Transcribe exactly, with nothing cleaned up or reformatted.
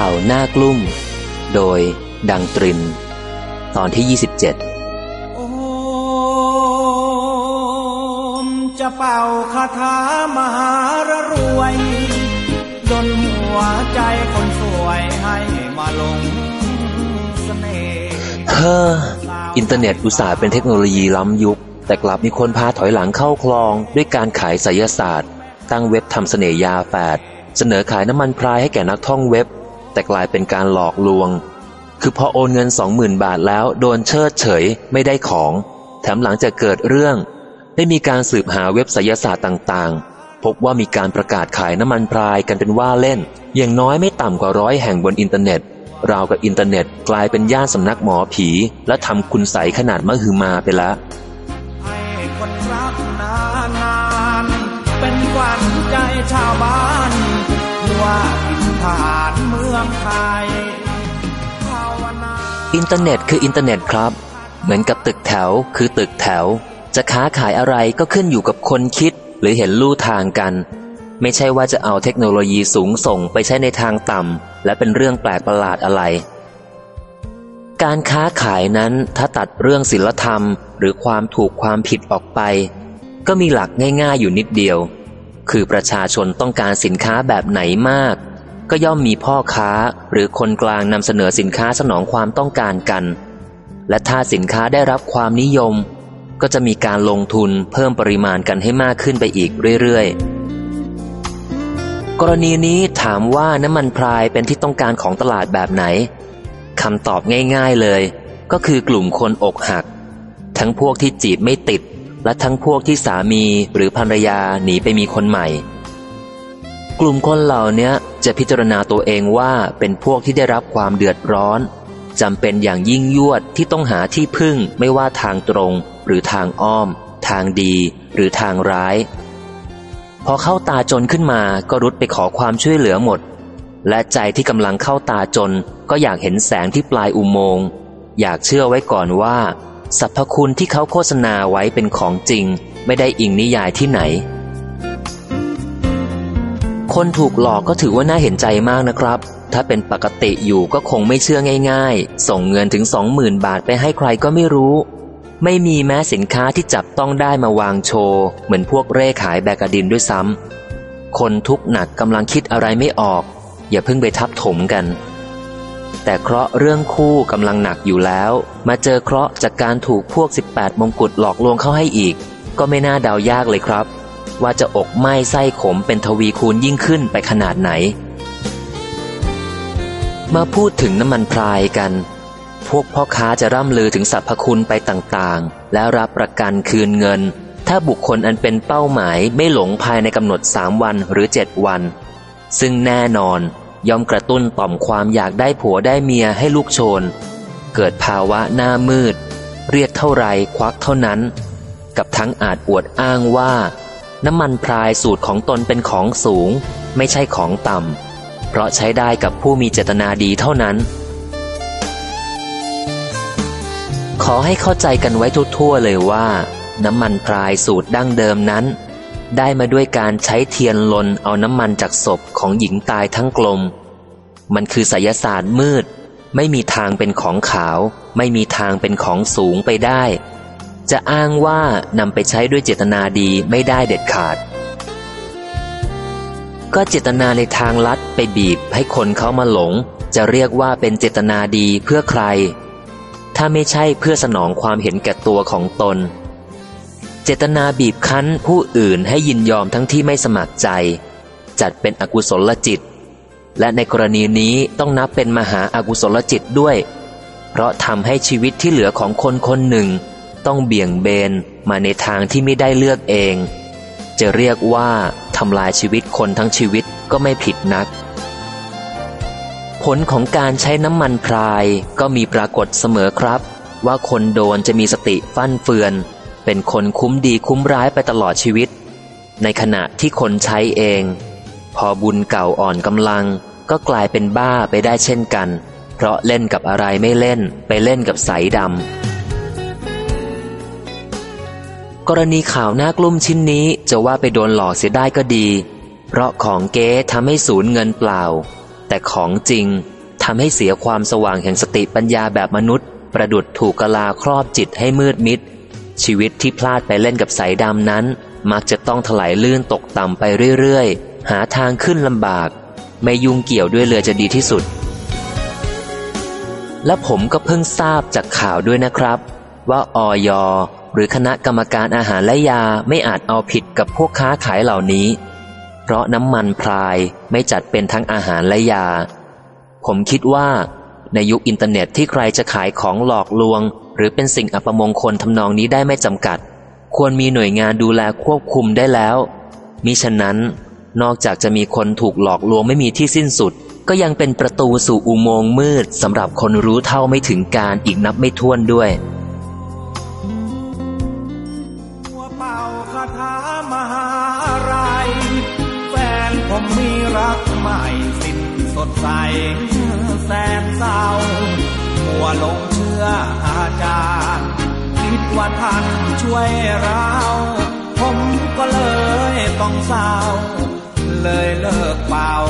ข่าวน่ากลุ้มโดยดังตรินตอนที่ยี่สิบเจ็ดโอมจะเป่าคาถามหารรวยดลหัวใจคนสวยให้มาลงเสน่ห์เฮ้ออินเทอร์เน็ตอุตส่าห์เป็นเทคโนโลยีล้ำยุคแต่กลับมีคนพาถอยหลังเข้าคลองด้วยการขายไสยศาสตร์ตั้งเว็บทำเสน่ห์ยาแฝดเสนอขายน้ำมันพรายให้แก่นักท่องเว็บแต่กลายเป็นการหลอกลวงคือพอโอนเงิน สองหมื่น บาทแล้วโดนเชิดเฉยไม่ได้ของแถมหลังจากเกิดเรื่องได้มีการสืบหาเว็บไสยศาสตร์ต่างๆพบว่ามีการประกาศขายน้ำมันพรายกันเป็นว่าเล่นอย่างน้อยไม่ต่ำกว่าร้อยแห่งบนอินเทอร์เน็ตราวกับอินเทอร์เน็ตกลายเป็นย่านสำนักหมอผีและทำคุณไสขนาดมหึมาไปแล้วให้คนรักนานๆเป็นขวัญใจชาวบ้านว่าอินทานเมืองไทยอินเทอร์เน็ตคืออินเทอร์เน็ตครับเหมือนกับตึกแถวคือตึกแถวจะค้าขายอะไรก็ขึ้นอยู่กับคนคิดหรือเห็นลู่ทางกันไม่ใช่ว่าจะเอาเทคโนโลยีสูงส่งไปใช้ในทางต่ำและเป็นเรื่องแปลกประหลาดอะไรการค้าขายนั้นถ้าตัดเรื่องศีลธรรมหรือความถูกความผิดออกไปก็มีหลักง่ายๆอยู่นิดเดียวคือประชาชนต้องการสินค้าแบบไหนมากก็ย่อมมีพ่อค้าหรือคนกลางนำเสนอสินค้าสนองความต้องการกันและถ้าสินค้าได้รับความนิยมก็จะมีการลงทุนเพิ่มปริมาณกันให้มากขึ้นไปอีกเรื่อยๆกรณีนี้ถามว่าน้ำมันพรายเป็นที่ต้องการของตลาดแบบไหนคำตอบง่ายๆเลยก็คือกลุ่มคนอกหักทั้งพวกที่จีบไม่ติดและทั้งพวกที่สามีหรือภรรยาหนีไปมีคนใหม่กลุ่มคนเหล่านี้จะพิจารณาตัวเองว่าเป็นพวกที่ได้รับความเดือดร้อนจำเป็นอย่างยิ่งยวดที่ต้องหาที่พึ่งไม่ว่าทางตรงหรือทางอ้อมทางดีหรือทางร้ายพอเข้าตาจนขึ้นมาก็รุดไปขอความช่วยเหลือหมดและใจที่กำลังเข้าตาจนก็อยากเห็นแสงที่ปลายอุโมงค์อยากเชื่อไว้ก่อนว่าสรรพคุณที่เขาโฆษณาไว้เป็นของจริงไม่ได้อิงนิยายที่ไหนคนถูกหลอกก็ถือว่าน่าเห็นใจมากนะครับถ้าเป็นปกติอยู่ก็คงไม่เชื่อง่ายๆส่งเงินถึง สองหมื่น บาทไปให้ใครก็ไม่รู้ไม่มีแม้สินค้าที่จับต้องได้มาวางโชว์เหมือนพวกเร่ขายแบกดินด้วยซ้ำคนทุกข์หนักกำลังคิดอะไรไม่ออกอย่าเพิ่งไปทับถมกันแต่เคราะห์เรื่องคู่กำลังหนักอยู่แล้วมาเจอเคราะห์จากการถูกพวกสิบแปดมงกุฎหลอกลวงเข้าให้อีกก็ไม่น่าเดายากเลยครับว่าจะอกไหม้ไส้ขมเป็นทวีคูณยิ่งขึ้นไปขนาดไหนมาพูดถึงน้ำมันพรายกันพวกพ่อค้าจะร่ำลือถึงสรรพคุณไปต่างๆแล้วรับประกันคืนเงินถ้าบุคคลอันเป็นเป้าหมายไม่หลงภายในกำหนดสามวันหรือเจ็ดวันซึ่งแน่นอนย่อมกระตุ้นต่อมความอยากได้ผัวได้เมียให้ลูกโชนเกิดภาวะหน้ามืดเรียกเท่าไรควักเท่านั้นกับทั้งอาจอวดอ้างว่าน้ำมันพรายสูตรของตนเป็นของสูงไม่ใช่ของต่ำเพราะใช้ได้กับผู้มีเจตนาดีเท่านั้นขอให้เข้าใจกันไว้ทั่วๆเลยว่าน้ำมันพรายสูตรดั้งเดิมนั้นได้มาด้วยการใช้เทียนลนเอาน้ำมันจากศพของหญิงตายทั้งกลมมันคือไสยศาสตร์มืดไม่มีทางเป็นของขาวไม่มีทางเป็นของสูงไปได้จะอ้างว่านำไปใช้ด้วยเจตนาดีไม่ได้เด็ดขาดก็เจตนาในทางลัดไปบีบให้คนเขามาหลงจะเรียกว่าเป็นเจตนาดีเพื่อใครถ้าไม่ใช่เพื่อสนองความเห็นแก่ตัวของตนเจตนาบีบคั้นผู้อื่นให้ยินยอมทั้งที่ไม่สมัครใจจัดเป็นอกุศลจิตและในกรณีนี้ต้องนับเป็นมหาอากุศลจิตด้วยเพราะทำให้ชีวิตที่เหลือของคนคนหนึ่งต้องเบี่ยงเบนมาในทางที่ไม่ได้เลือกเองจะเรียกว่าทำลายชีวิตคนทั้งชีวิตก็ไม่ผิดนักผลของการใช้น้ำมันพรายก็มีปรากฏเสมอครับว่าคนโดนจะมีสติฟั่นเฟือนเป็นคนคุ้มดีคุ้มร้ายไปตลอดชีวิตในขณะที่คนใช้เองพอบุญเก่าอ่อนกำลังก็กลายเป็นบ้าไปได้เช่นกันเพราะเล่นกับอะไรไม่เล่นไปเล่นกับไสดำกรณีข่าวน่ากลุ้มชิ้นนี้จะว่าไปโดนหลอกเสียได้ก็ดีเพราะของเก๊ทำให้สูญเงินเปล่าแต่ของจริงทำให้เสียความสว่างแห่งสติปัญญาแบบมนุษย์ประดุจถูกกลาครอบจิตให้มืดมิดชีวิตที่พลาดไปเล่นกับสายดำนั้นมักจะต้องถลายลื่นตกต่ำไปเรื่อยๆหาทางขึ้นลำบากไม่ยุ่งเกี่ยวด้วยเลยจะดีที่สุดและผมก็เพิ่งทราบจากข่าวด้วยนะครับว่าอย.หรือคณะกรรมการอาหารและยาไม่อาจเอาผิดกับพวกค้าขายเหล่านี้เพราะน้ำมันพรายไม่จัดเป็นทั้งอาหารและยาผมคิดว่าในยุคอินเทอร์เน็ตที่ใครจะขายของหลอกลวงหรือเป็นสิ่งอัปมงคลทำนองนี้ได้ไม่จำกัดควรมีหน่วยงานดูแลควบคุมได้แล้วมิฉะนั้นนอกจากจะมีคนถูกหลอกลวงไม่มีที่สิ้นสุดก็ยังเป็นประตูสู่อุโมงค์มืดสำหรับคนรู้เท่าไม่ถึงการอีกนับไม่ถ้วนด้วยหัวเป่าคาถามหาอะไรแฟนผมมีรักใหม่สิ้นสดใสแสนเศร้ามัวหลงเชื่ออาจารย์คิดว่าท่านช่วยเราผมก็เลยต้องเศร้าเลยเลิกเป่า